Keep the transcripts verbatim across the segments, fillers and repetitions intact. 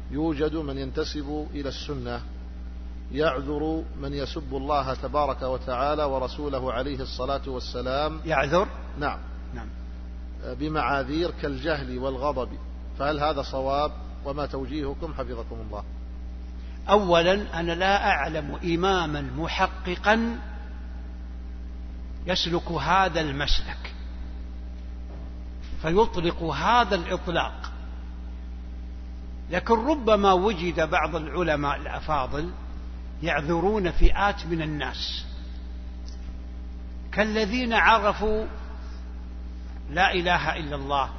يوجد من ينتسب إلى السنة يعذر من يسب الله تبارك وتعالى ورسوله عليه الصلاة والسلام. يعذر؟ نعم نعم بمعاذير كالجهل والغضب، فهل هذا صواب؟ وما توجيهكم حفظكم الله؟ أولا أنا لا أعلم إماما محققا يسلك هذا المسلك فيطلق هذا الإطلاق، لكن ربما وجد بعض العلماء الأفاضل يعذرون فئات من الناس كالذين عرفوا لا إله إلا الله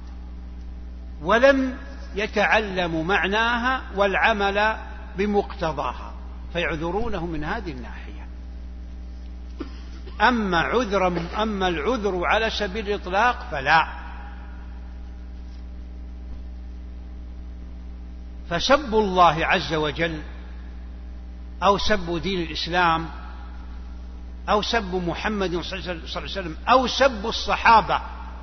ولم يتعلموا معناها والعمل بمقتضاها، فيعذرونه من هذه الناحية. أما عذر أما العذر على سبيل الإطلاق فلا. فسب الله عز وجل أو سب دين الإسلام أو سب محمد صلى الله عليه وسلم أو سب الصحابة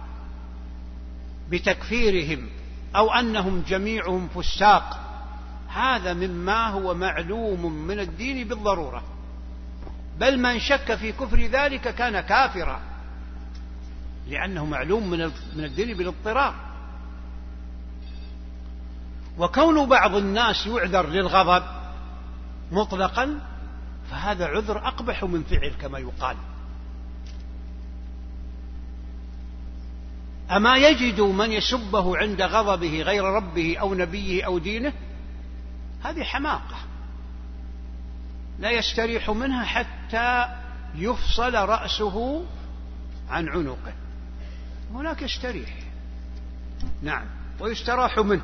بتكفيرهم أو أنهم جميعهم فساق، هذا مما هو معلوم من الدين بالضرورة، بل من شك في كفر ذلك كان كافرا لأنه معلوم من الدين بالاضطرار. وكون بعض الناس يعذر للغضب مطلقا فهذا عذر أقبح من فعل كما يقال. أما يجد من يسبه عند غضبه غير ربه أو نبيه أو دينه؟ هذه حماقة لا يستريح منها حتى يفصل رأسه عن عنقه، هناك يستريح نعم ويستراح منه،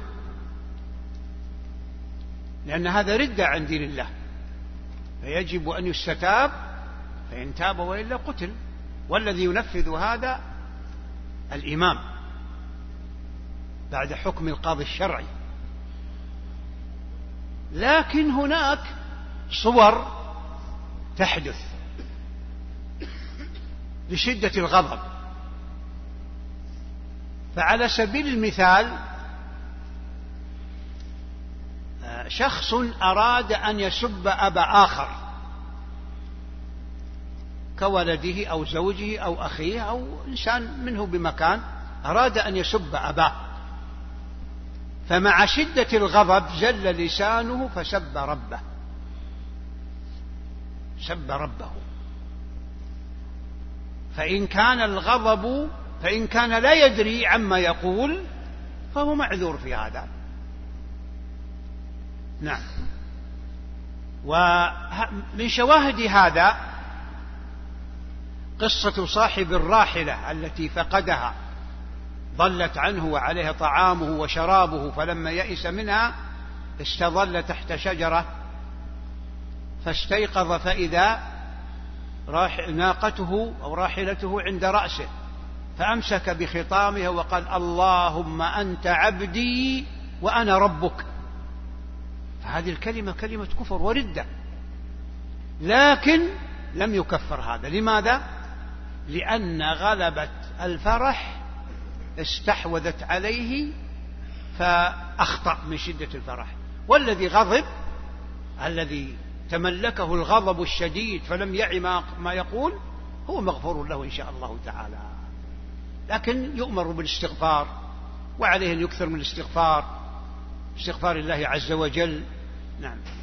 لأن هذا ردة عن دين الله، فيجب أن يستتاب، فإن تاب وإلا قتل، والذي ينفذ هذا الإمام بعد حكم القاضي الشرعي. لكن هناك صور تحدث لشدة الغضب، فعلى سبيل المثال شخص أراد أن يسب أبا آخر كولده أو زوجه أو أخيه أو إنسان منه بمكان، أراد أن يسب أباه، فمع شدة الغضب زل لسانه فسب ربه سب ربه. فإن كان الغضب فإن كان لا يدري عما يقول فهو معذور في هذا. نعم. ومن شواهد هذا قصة صاحب الراحلة التي فقدها، ضلت عنه وعليها طعامه وشرابه، فلما يئس منها استظل تحت شجرة فاستيقظ فإذا ناقته أو راحلته عند رأسه، فأمسك بخطامها وقال اللهم أنت عبدي وأنا ربك. فهذه الكلمة كلمة كفر وردة، لكن لم يكفر هذا. لماذا؟ لأن غلبة الفرح استحوذت عليه فأخطأ من شدة الفرح، والذي غضب الذي تملكه الغضب الشديد فلم يعي ما يقول هو مغفور له إن شاء الله تعالى، لكن يؤمر بالاستغفار، وعليه أن يكثر من الاستغفار استغفار الله عز وجل. نعم.